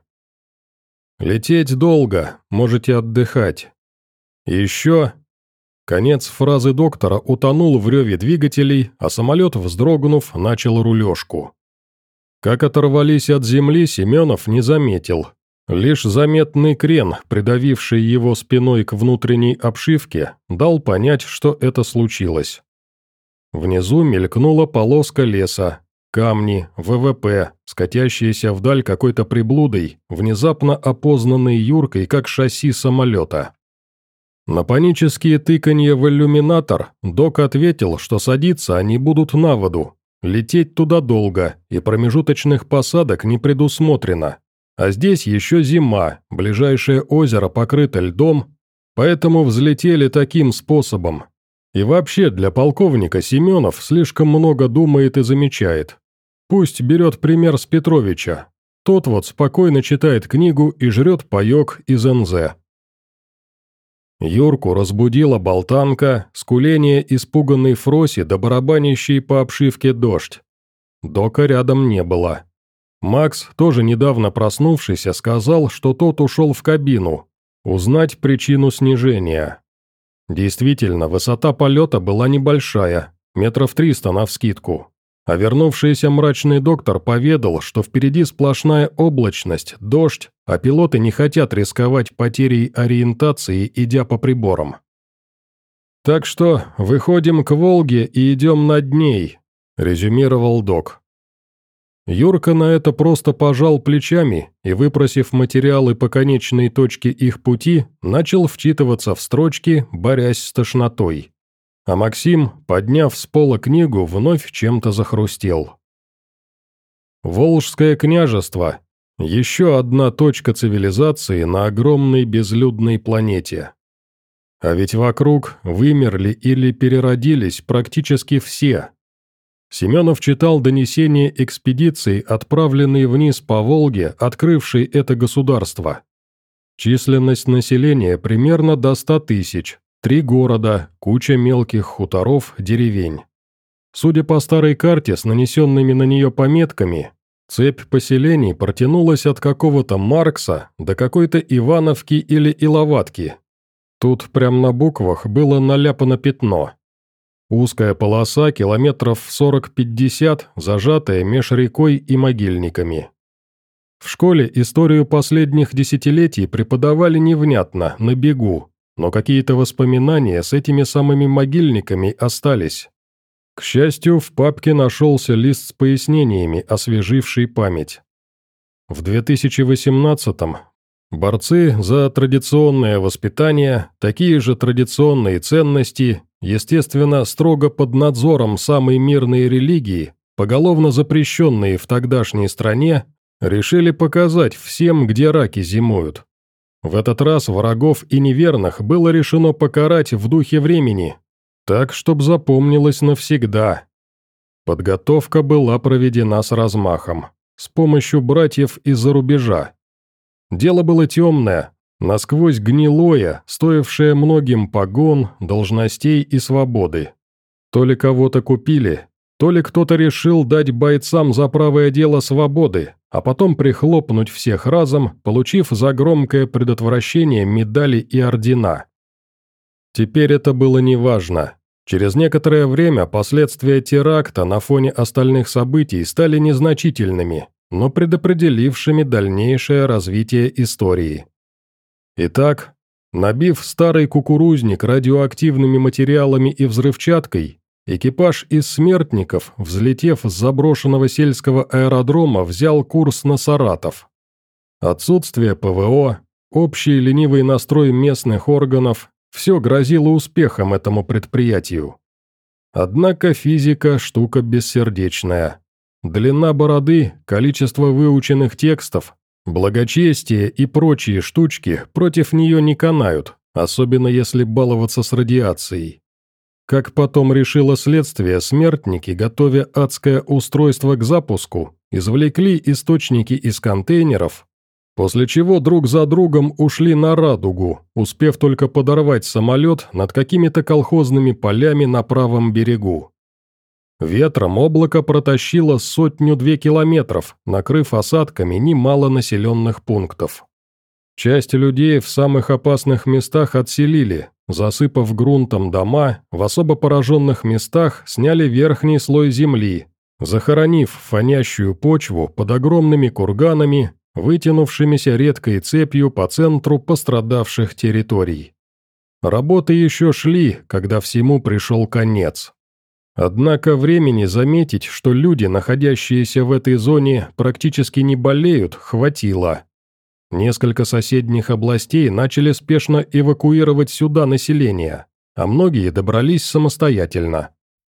S1: «Лететь долго, можете отдыхать. Еще...» Конец фразы доктора утонул в реве двигателей, а самолет, вздрогнув, начал рулежку. Как оторвались от земли, Семенов не заметил. Лишь заметный крен, придавивший его спиной к внутренней обшивке, дал понять, что это случилось. Внизу мелькнула полоска леса, камни, ВВП, скатящиеся вдаль какой-то приблудой, внезапно опознанной Юркой как шасси самолета. На панические тыканья в иллюминатор Док ответил, что садиться они будут на воду, лететь туда долго, и промежуточных посадок не предусмотрено. А здесь еще зима, ближайшее озеро покрыто льдом, поэтому взлетели таким способом. И вообще для полковника Семенов слишком много думает и замечает. Пусть берет пример с Петровича. Тот вот спокойно читает книгу и жрет паек из эн зэ. Юрку разбудила болтанка, скуление испуганной Фроси да барабанящий по обшивке дождь. Дока рядом не было. Макс, тоже недавно проснувшийся, сказал, что тот ушел в кабину, узнать причину снижения. Действительно, высота полета была небольшая, метров триста навскидку. А вернувшийся мрачный доктор поведал, что впереди сплошная облачность, дождь, а пилоты не хотят рисковать потерей ориентации, идя по приборам. «Так что выходим к Волге и идем над ней», – резюмировал док. Юрка на это просто пожал плечами и, выпросив материалы по конечной точке их пути, начал вчитываться в строчки, борясь с тошнотой. А Максим, подняв с пола книгу, вновь чем-то захрустел. Волжское княжество – еще одна точка цивилизации на огромной безлюдной планете. А ведь вокруг вымерли или переродились практически все. Семенов читал донесения экспедиции, отправленные вниз по Волге, открывшей это государство. Численность населения примерно до ста тысяч. Три города, куча мелких хуторов, деревень. Судя по старой карте с нанесенными на нее пометками, цепь поселений протянулась от какого-то Маркса до какой-то Ивановки или Иловатки. Тут прямо на буквах было наляпано пятно. Узкая полоса километров сорок-пятьдесят, зажатая меж рекой и могильниками. В школе историю последних десятилетий преподавали невнятно, на бегу, но какие-то воспоминания с этими самыми могильниками остались. К счастью, в папке нашелся лист с пояснениями, освеживший память. В две тысячи восемнадцатом борцы за традиционное воспитание, такие же традиционные ценности, естественно, строго под надзором самой мирной религии, поголовно запрещенные в тогдашней стране, решили показать всем, где раки зимуют. В этот раз врагов и неверных было решено покарать в духе времени, так, чтоб запомнилось навсегда. Подготовка была проведена с размахом, с помощью братьев из-за рубежа. Дело было темное, насквозь гнилое, стоившее многим погон, должностей и свободы. То ли кого-то купили, то ли кто-то решил дать бойцам за правое дело свободы, а потом прихлопнуть всех разом, получив за громкое предотвращение медали и ордена. Теперь это было неважно. Через некоторое время последствия теракта на фоне остальных событий стали незначительными, но предопределившими дальнейшее развитие истории. Итак, набив старый кукурузник радиоактивными материалами и взрывчаткой, экипаж из смертников, взлетев с заброшенного сельского аэродрома, взял курс на Саратов. Отсутствие ПВО, общий ленивый настрой местных органов – все грозило успехом этому предприятию. Однако физика – штука бессердечная. Длина бороды, количество выученных текстов, благочестие и прочие штучки против нее не канают, особенно если баловаться с радиацией. Как потом решило следствие, смертники, готовя адское устройство к запуску, извлекли источники из контейнеров, после чего друг за другом ушли на радугу, успев только подорвать самолет над какими-то колхозными полями на правом берегу. Ветром облако протащило сотню-две километров, накрыв осадками немало населенных пунктов. Часть людей в самых опасных местах отселили, засыпав грунтом дома, в особо пораженных местах сняли верхний слой земли, захоронив фонящую почву под огромными курганами, вытянувшимися редкой цепью по центру пострадавших территорий. Работы еще шли, когда всему пришел конец. Однако времени заметить, что люди, находящиеся в этой зоне, практически не болеют, хватило. Несколько соседних областей начали спешно эвакуировать сюда население, а многие добрались самостоятельно.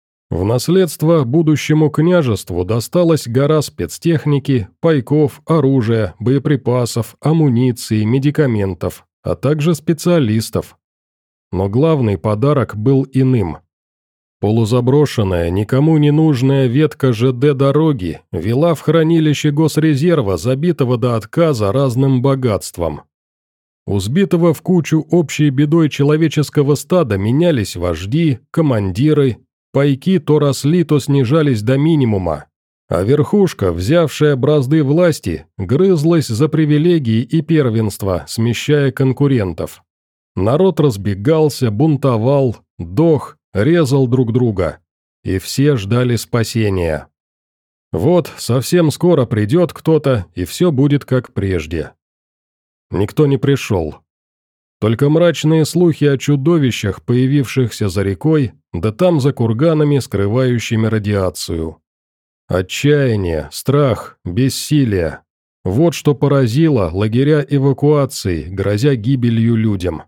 S1: В наследство будущему княжеству досталась гора спецтехники, пайков, оружия, боеприпасов, амуниции, медикаментов, а также специалистов. Но главный подарок был иным. Полузаброшенная, никому не нужная ветка ЖД-дороги вела в хранилище госрезерва, забитого до отказа разным богатством. У сбитого в кучу общей бедой человеческого стада менялись вожди, командиры, пайки то росли, то снижались до минимума, а верхушка, взявшая бразды власти, грызлась за привилегии и первенство, смещая конкурентов. Народ разбегался, бунтовал, дох, резал друг друга, и все ждали спасения. Вот, совсем скоро придет кто-то, и все будет как прежде. Никто не пришел. Только мрачные слухи о чудовищах, появившихся за рекой, да там за курганами, скрывающими радиацию. Отчаяние, страх, бессилие – вот что поразило лагеря эвакуации, грозя гибелью людям.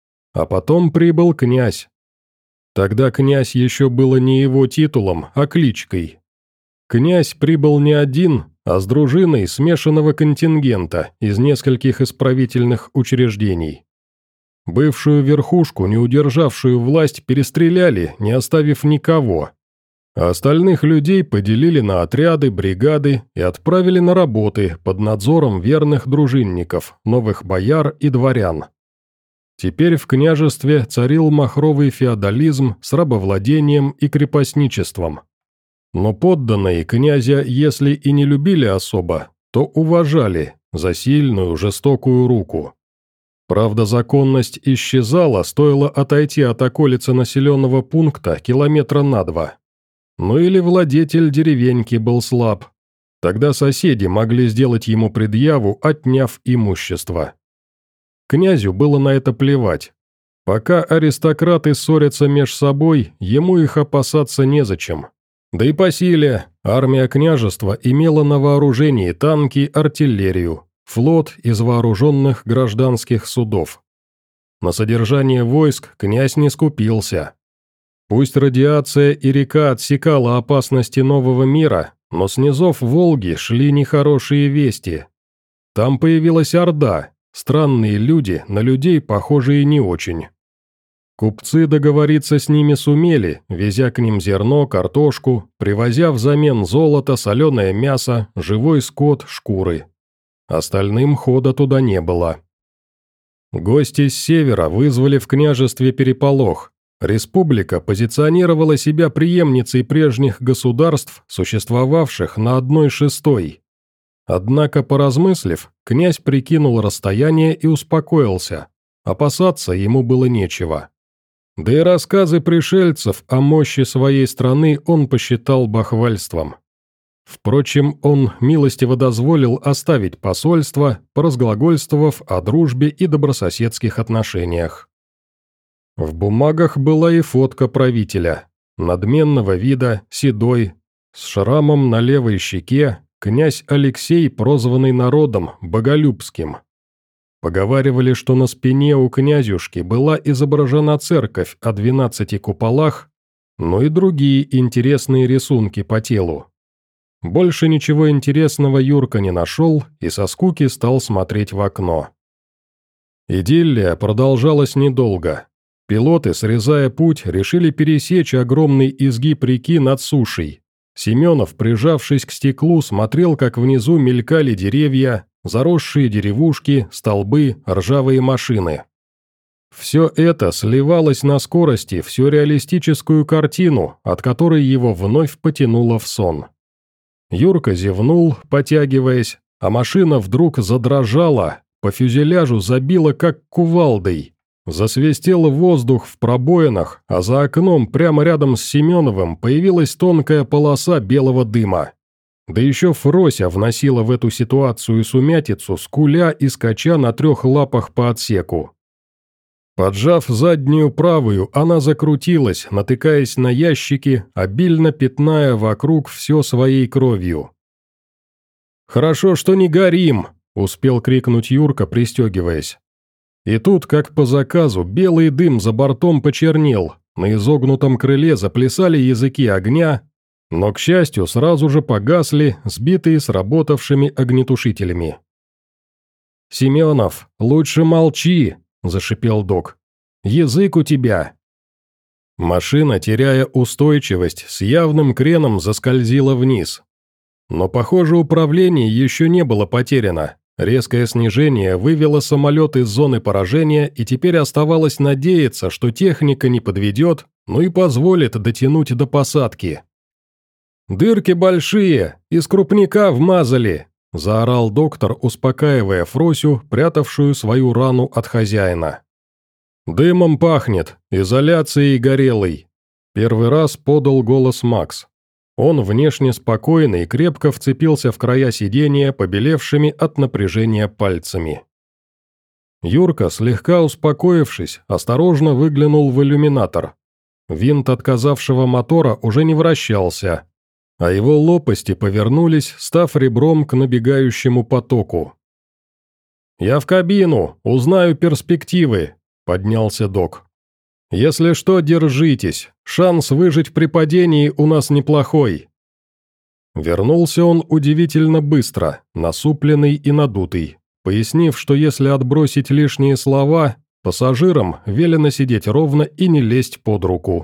S1: А потом прибыл князь. Тогда князь еще было не его титулом, а кличкой. Князь прибыл не один, а с дружиной смешанного контингента из нескольких исправительных учреждений. Бывшую верхушку, не удержавшую власть, перестреляли, не оставив никого. А остальных людей поделили на отряды, бригады и отправили на работы под надзором верных дружинников, новых бояр и дворян. Теперь в княжестве царил махровый феодализм с рабовладением и крепостничеством. Но подданные князя, если и не любили особо, то уважали за сильную, жестокую руку. Правда, законность исчезала, стоило отойти от околицы населенного пункта километра на два. Ну или владетель деревеньки был слаб. Тогда соседи могли сделать ему предъяву, отняв имущество. Князю было на это плевать. Пока аристократы ссорятся меж собой, ему их опасаться незачем. Да и по силе армия княжества имела на вооружении танки, артиллерию, флот из вооруженных гражданских судов. На содержание войск князь не скупился. Пусть радиация и река отсекала опасности нового мира, но с низов Волги шли нехорошие вести. Там появилась орда, странные люди, на людей похожие не очень. Купцы договориться с ними сумели, везя к ним зерно, картошку, привозя взамен золото, соленое мясо, живой скот, шкуры. Остальным хода туда не было. Гости с севера вызвали в княжестве переполох. Республика позиционировала себя преемницей прежних государств, существовавших на одной шестой. Однако, поразмыслив, князь прикинул расстояние и успокоился. Опасаться ему было нечего. Да и рассказы пришельцев о мощи своей страны он посчитал бахвальством. Впрочем, он милостиво дозволил оставить посольство, поразглагольствовав о дружбе и добрососедских отношениях. В бумагах была и фотка правителя, надменного вида, седой, с шрамом на левой щеке, князь Алексей, прозванный народом Боголюбским. Поговаривали, что на спине у князюшки была изображена церковь о двенадцати куполах, но и другие интересные рисунки по телу. Больше ничего интересного Юрка не нашел и со скуки стал смотреть в окно. Идиллия продолжалась недолго. Пилоты, срезая путь, решили пересечь огромный изгиб реки над сушей. Семенов, прижавшись к стеклу, смотрел, как внизу мелькали деревья, заросшие деревушки, столбы, ржавые машины. Все это сливалось на скорости в сюрреалистическую картину, от которой его вновь потянуло в сон. Юрка зевнул, потягиваясь, а машина вдруг задрожала, по фюзеляжу забила как кувалдой. Засвистел воздух в пробоинах, а за окном прямо рядом с Семеновым появилась тонкая полоса белого дыма. Да еще Фрося вносила в эту ситуацию сумятицу, скуля и скача на трех лапах по отсеку. Поджав заднюю правую, она закрутилась, натыкаясь на ящики, обильно пятная вокруг все своей кровью. «Хорошо, что не горим!» – успел крикнуть Юрка, пристегиваясь. И тут, как по заказу, белый дым за бортом почернел, на изогнутом крыле заплясали языки огня, но, к счастью, сразу же погасли, сбитые сработавшими огнетушителями. «Семенов, лучше молчи!» – зашипел док. «Язык у тебя!» Машина, теряя устойчивость, с явным креном заскользила вниз. Но, похоже, управление еще не было потеряно. Резкое снижение вывело самолет из зоны поражения, и теперь оставалось надеяться, что техника не подведет, но и позволит дотянуть до посадки. «Дырки большие, из крупника вмазали!» – заорал доктор, успокаивая Фросю, прятавшую свою рану от хозяина. «Дымом пахнет, изоляцией горелой», – первый раз подал голос Макс. Он, внешне спокойный, крепко вцепился в края сиденья, побелевшими от напряжения пальцами. Юрка, слегка успокоившись, осторожно выглянул в иллюминатор. Винт отказавшего мотора уже не вращался, а его лопасти повернулись, став ребром к набегающему потоку. «Я в кабину, узнаю перспективы», – поднялся док. «Если что, держитесь, шанс выжить при падении у нас неплохой». Вернулся он удивительно быстро, насупленный и надутый, пояснив, что если отбросить лишние слова, пассажирам велено сидеть ровно и не лезть под руку.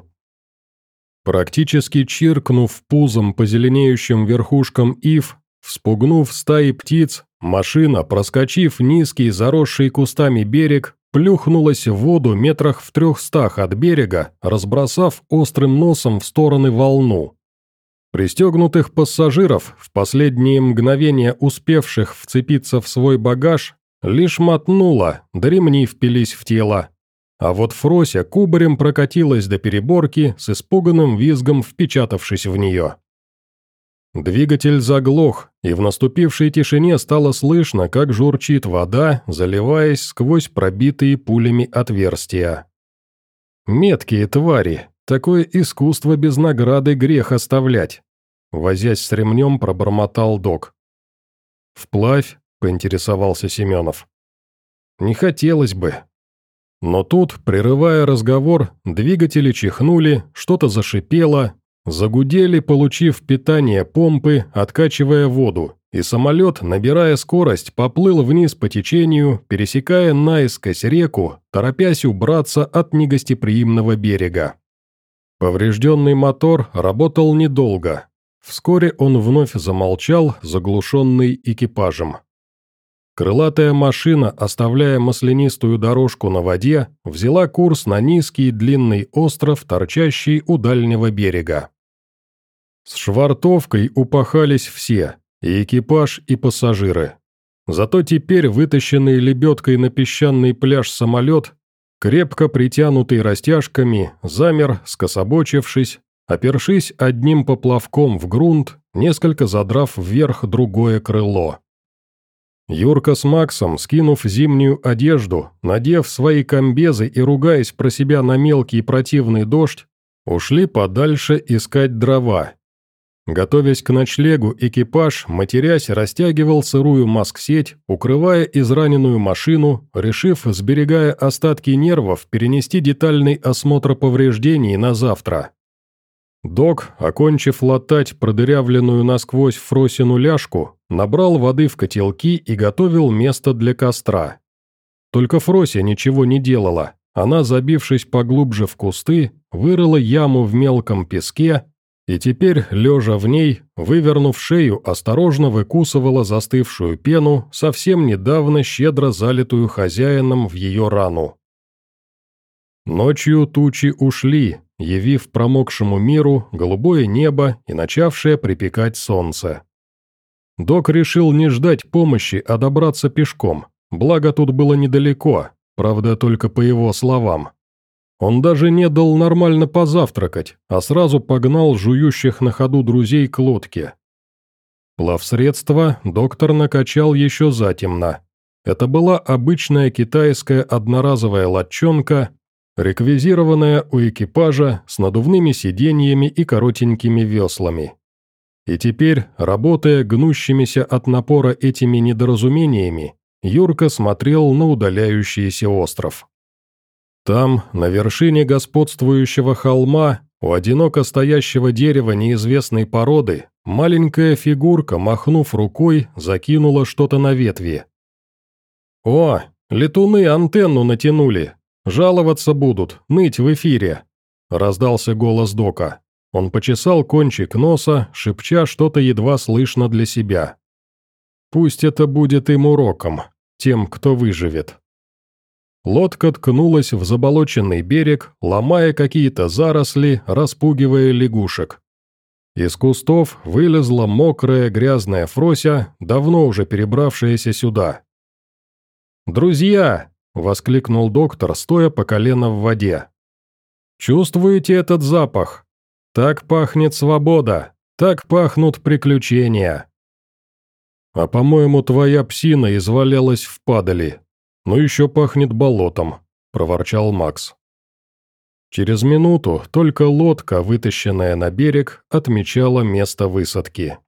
S1: Практически чиркнув пузом по зеленеющим верхушкам ив, вспугнув стаи птиц, машина, проскочив низкий заросший кустами берег, плюхнулась в воду метрах в трехстах от берега, разбросав острым носом в стороны волну. Пристегнутых пассажиров, в последние мгновения успевших вцепиться в свой багаж, Лишь мотнула, да ремни впились в тело. А вот Фрося кубарем прокатилась до переборки, с испуганным визгом впечатавшись в нее. Двигатель заглох, и в наступившей тишине стало слышно, как журчит вода, заливаясь сквозь пробитые пулями отверстия. Меткие твари, такое искусство без награды грех оставлять. Возясь с ремнем, пробормотал док. «Вплавь?» – поинтересовался Семенов. «Не хотелось бы». Но тут, прерывая разговор, двигатели чихнули, что-то зашипело, загудели, получив питание помпы, откачивая воду, и самолет, набирая скорость, поплыл вниз по течению, пересекая наискось реку, торопясь убраться от негостеприимного берега. Поврежденный мотор работал недолго. Вскоре он вновь замолчал, заглушенный экипажем. Крылатая машина, оставляя маслянистую дорожку на воде, взяла курс на низкий длинный остров, торчащий у дальнего берега. С швартовкой упахались все, и экипаж, и пассажиры. Зато теперь вытащенный лебедкой на песчаный пляж самолет, крепко притянутый растяжками, замер, скособочившись, опершись одним поплавком в грунт, несколько задрав вверх другое крыло. Юрка с Максом, скинув зимнюю одежду, надев свои комбезы и ругаясь про себя на мелкий противный дождь, ушли подальше искать дрова. Готовясь к ночлегу, экипаж, матерясь, растягивал сырую маск-сеть, укрывая израненную машину, решив, сберегая остатки нервов, перенести детальный осмотр повреждений на завтра. Док, окончив латать продырявленную насквозь Фросину ляжку, набрал воды в котелки и готовил место для костра. Только Фрося ничего не делала, она, забившись поглубже в кусты, вырыла яму в мелком песке и теперь, лежа в ней, вывернув шею, осторожно выкусывала застывшую пену, совсем недавно щедро залитую хозяином в ее рану. Ночью тучи ушли, явив промокшему миру голубое небо и начавшее припекать солнце. Док решил не ждать помощи, а добраться пешком, благо тут было недалеко, правда, только по его словам. Он даже не дал нормально позавтракать, а сразу погнал жующих на ходу друзей к лодке. Плавсредство доктор накачал еще затемно. Это была обычная китайская одноразовая лодчонка, реквизированная у экипажа с надувными сиденьями и коротенькими веслами. И теперь, работая гнущимися от напора этими недоразумениями, Юрка смотрел на удаляющийся остров. Там, на вершине господствующего холма, у одиноко стоящего дерева неизвестной породы, маленькая фигурка, махнув рукой, закинула что-то на ветви. «О, летуны антенну натянули! Жаловаться будут, ныть в эфире!» – раздался голос Дока. Он почесал кончик носа, шепча что-то едва слышно для себя. «Пусть это будет им уроком, тем, кто выживет». Лодка ткнулась в заболоченный берег, ломая какие-то заросли, распугивая лягушек. Из кустов вылезла мокрая грязная Фрося, давно уже перебравшаяся сюда. «Друзья!» – воскликнул доктор, стоя по колено в воде. «Чувствуете этот запах? Так пахнет свобода, так пахнут приключения. А по-моему, твоя псина извалялась в падали. «Ну еще пахнет болотом», – проворчал Макс. Через минуту только лодка, вытащенная на берег, отмечала место высадки.